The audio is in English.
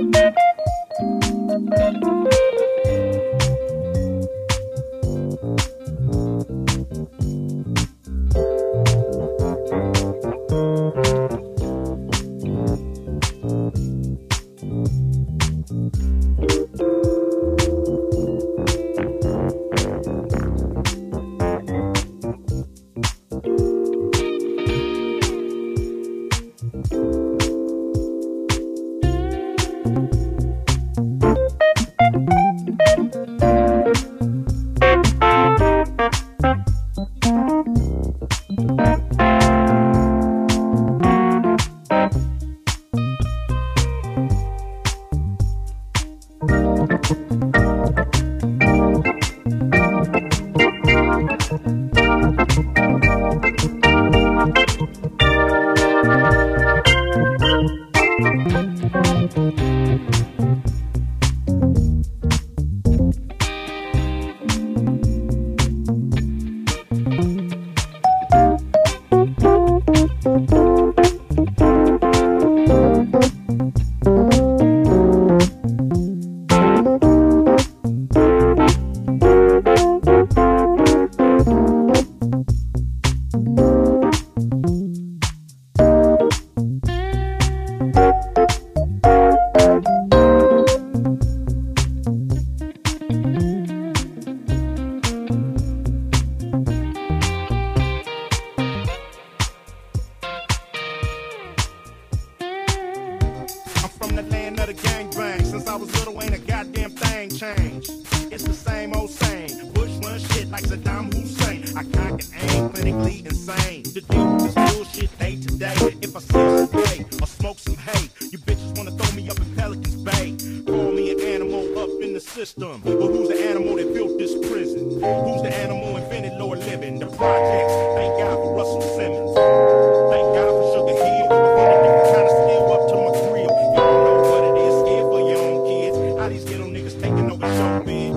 From the land of the gangbang. Since I was little, ain't a goddamn thing changed. It's the same old same. Bush run shit like Saddam Hussein. I cock and aim, clinically insane. The deal is bullshit day to day. If I see some hay or smoke some hay, you bitches wanna throw me up in Pelican's Bay. Call me an animal up in the system. But who's the animal that built this prison? Who's the animal invented lower living? The projects. Thank God for Russell Simmons. Thank God for Sugar Hill. Kinda still up to my grill. You don't know what it is, scared for your own kids. How these ghetto niggas taking over showbiz?